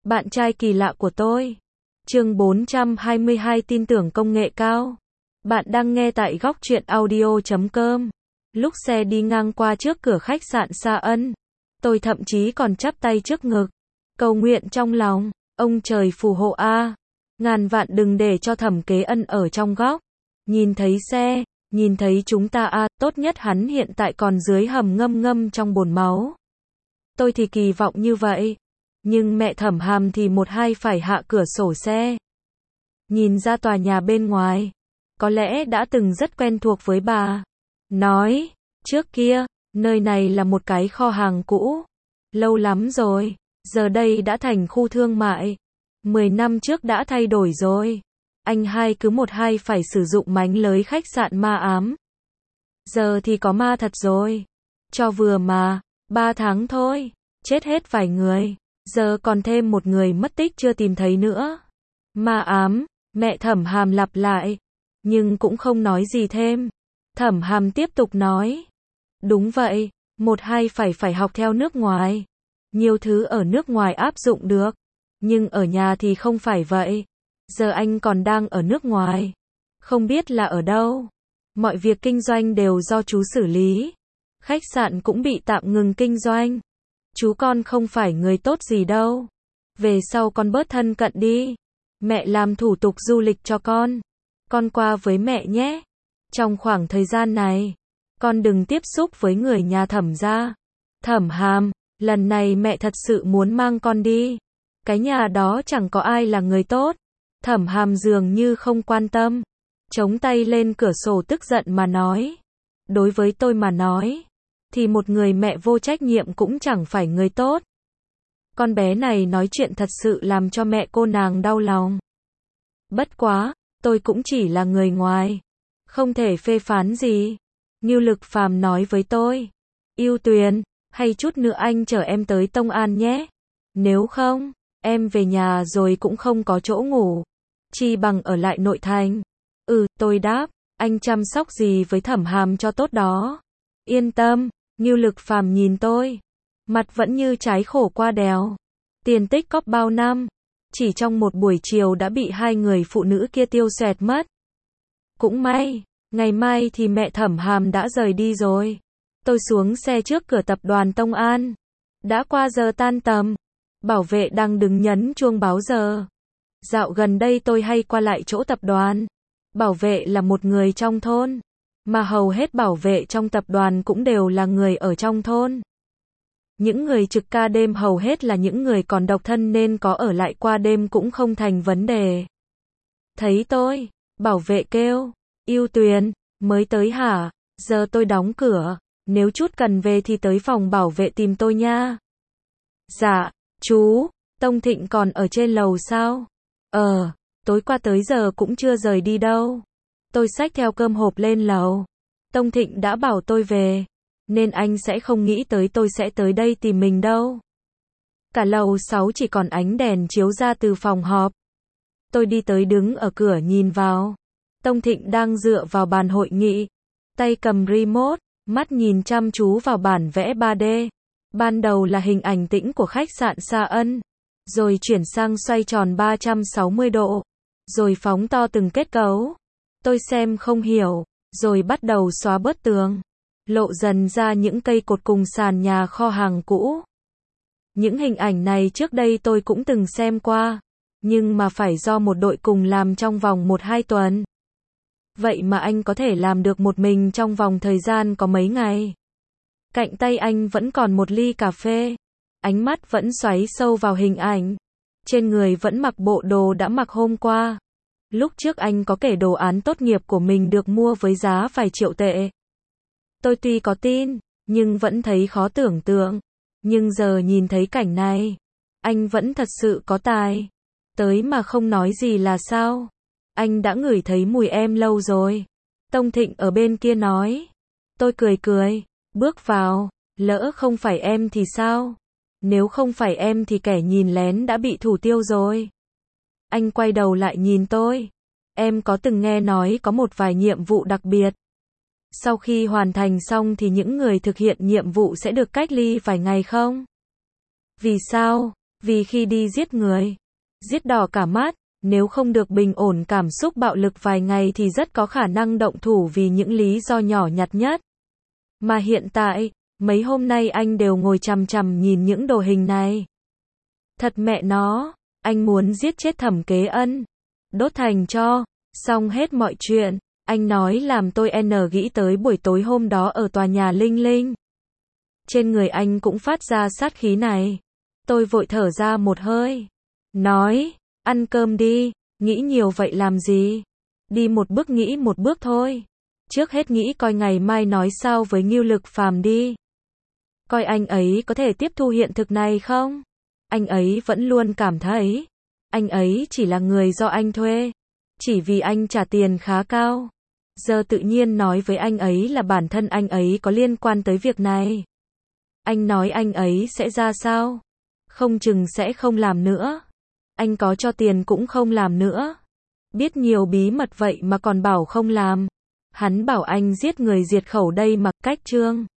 Bạn trai kỳ lạ của tôi. Chương 422 tin tưởng công nghệ cao. Bạn đang nghe tại góc truyện audio.com. Lúc xe đi ngang qua trước cửa khách sạn Sa Ân, tôi thậm chí còn chắp tay trước ngực, cầu nguyện trong lòng, ông trời phù hộ a, ngàn vạn đừng để cho Thẩm Kế Ân ở trong góc. Nhìn thấy xe, nhìn thấy chúng ta a, tốt nhất hắn hiện tại còn dưới hầm ngâm ngâm trong bồn máu. Tôi thì kỳ vọng như vậy. Nhưng mẹ Thẩm Hàm thì một hai phải hạ cửa sổ xe. Nhìn ra tòa nhà bên ngoài. Có lẽ đã từng rất quen thuộc với bà. Nói, trước kia, nơi này là một cái kho hàng cũ. Lâu lắm rồi, giờ đây đã thành khu thương mại. 10 năm trước đã thay đổi rồi. Anh hai cứ một hai phải sử dụng mánh lới khách sạn ma ám. Giờ thì có ma thật rồi. Cho vừa mà, 3 tháng thôi, chết hết vài người. Giờ còn thêm một người mất tích chưa tìm thấy nữa. Ma ám, mẹ Thẩm Hàm lặp lại. Nhưng cũng không nói gì thêm. Thẩm Hàm tiếp tục nói. Đúng vậy, một hai phải học theo nước ngoài. Nhiều thứ ở nước ngoài áp dụng được. Nhưng ở nhà thì không phải vậy. Giờ anh còn đang ở nước ngoài. Không biết là ở đâu. Mọi việc kinh doanh đều do chú xử lý. Khách sạn cũng bị tạm ngừng kinh doanh. Chú con không phải người tốt gì đâu. Về sau con bớt thân cận đi. Mẹ làm thủ tục du lịch cho con. Con qua với mẹ nhé. Trong khoảng thời gian này, con đừng tiếp xúc với người nhà Thẩm gia. Thẩm Hàm, lần này mẹ thật sự muốn mang con đi. Cái nhà đó chẳng có ai là người tốt. Thẩm Hàm dường như không quan tâm. Chống tay lên cửa sổ tức giận mà nói. Đối với tôi mà nói, thì một người mẹ vô trách nhiệm cũng chẳng phải người tốt. Con bé này nói chuyện thật sự làm cho mẹ cô nàng đau lòng. Bất quá, tôi cũng chỉ là người ngoài, không thể phê phán gì. Ngưu Lực Phàm nói với tôi, Yêu Tuyền, hay chút nữa anh chở em tới Tông An nhé. Nếu không, em về nhà rồi cũng không có chỗ ngủ. Chi bằng ở lại nội thành. Tôi đáp, anh chăm sóc gì với Thẩm Hàm cho tốt đó. Yên tâm. Ngưu Lực Phàm nhìn tôi, mặt vẫn như trái khổ qua đèo. Tiền tích cóp bao năm, chỉ trong một buổi chiều đã bị hai người phụ nữ kia tiêu xoẹt mất. Cũng may, ngày mai thì mẹ Thẩm Hàm đã rời đi rồi. Tôi xuống xe trước cửa tập đoàn Tông An. Đã qua giờ tan tầm, bảo vệ đang đứng nhấn chuông báo giờ. Dạo gần đây tôi hay qua lại chỗ tập đoàn. Bảo vệ là một người trong thôn. Mà hầu hết bảo vệ trong tập đoàn cũng đều là người ở trong thôn. Những người trực ca đêm hầu hết là những người còn độc thân nên có ở lại qua đêm cũng không thành vấn đề. Thấy tôi, bảo vệ kêu, Yêu Tuyền, mới tới hả? Giờ tôi đóng cửa, nếu chút cần về thì tới phòng bảo vệ tìm tôi nha. Dạ, chú, Tông Thịnh còn ở trên lầu sao? Tối qua tới giờ cũng chưa rời đi đâu. Tôi xách theo cơm hộp lên lầu. Tông Thịnh đã bảo tôi về, nên anh sẽ không nghĩ tới tôi sẽ tới đây tìm mình đâu. Cả lầu 6 chỉ còn ánh đèn chiếu ra từ phòng họp. Tôi đi tới đứng ở cửa nhìn vào. Tông Thịnh đang dựa vào bàn hội nghị, tay cầm remote, mắt nhìn chăm chú vào bản vẽ 3D. Ban đầu là hình ảnh tĩnh của khách sạn Sa Ân, rồi chuyển sang xoay tròn 360 độ, rồi phóng to từng kết cấu. Tôi xem không hiểu, rồi bắt đầu xóa bớt tường, lộ dần ra những cây cột cùng sàn nhà kho hàng cũ. Những hình ảnh này trước đây tôi cũng từng xem qua, nhưng mà phải do một đội cùng làm trong vòng 1-2 tuần. Vậy mà anh có thể làm được một mình trong vòng thời gian có mấy ngày. Cạnh tay anh vẫn còn một ly cà phê, ánh mắt vẫn xoáy sâu vào hình ảnh. Trên người vẫn mặc bộ đồ đã mặc hôm qua. Lúc trước anh có kể đồ án tốt nghiệp của mình được mua với giá vài triệu tệ. Tôi tuy có tin, nhưng vẫn thấy khó tưởng tượng. Nhưng giờ nhìn thấy cảnh này, anh vẫn thật sự có tài. Tới mà không nói gì là sao? Anh đã ngửi thấy mùi em lâu rồi. Tông Thịnh ở bên kia nói. Tôi cười, bước vào, lỡ không phải em thì sao? Nếu không phải em thì kẻ nhìn lén đã bị thủ tiêu rồi. Anh quay đầu lại nhìn tôi. Em có từng nghe nói có một vài nhiệm vụ đặc biệt. Sau khi hoàn thành xong thì những người thực hiện nhiệm vụ sẽ được cách ly vài ngày không? Vì sao? Vì khi đi giết người, giết đỏ cả mắt, nếu không được bình ổn cảm xúc bạo lực vài ngày thì rất có khả năng động thủ vì những lý do nhỏ nhặt nhất. Mà hiện tại, mấy hôm nay anh đều ngồi chằm chằm nhìn những đồ hình này. Thật mẹ nó, anh muốn giết chết Thẩm Kế Ân, đốt thành tro, xong hết mọi chuyện. Anh nói làm tôi nghĩ tới buổi tối hôm đó ở tòa nhà Linh Linh. Trên người anh cũng phát ra sát khí này. Tôi vội thở ra một hơi. Nói, ăn cơm đi, nghĩ nhiều vậy làm gì? Đi một bước nghĩ một bước thôi. Trước hết nghĩ coi ngày mai nói sao với Ngưu Lực Phàm đi. Coi anh ấy có thể tiếp thu hiện thực này không? Anh ấy vẫn luôn cảm thấy, anh ấy chỉ là người do anh thuê. Chỉ vì anh trả tiền khá cao. Giờ tự nhiên nói với anh ấy là bản thân anh ấy có liên quan tới việc này. Anh nói anh ấy sẽ ra sao? Không chừng sẽ không làm nữa. Anh có cho tiền cũng không làm nữa. Biết nhiều bí mật vậy mà còn bảo không làm. Hắn bảo anh giết người diệt khẩu đây mà, cách Trương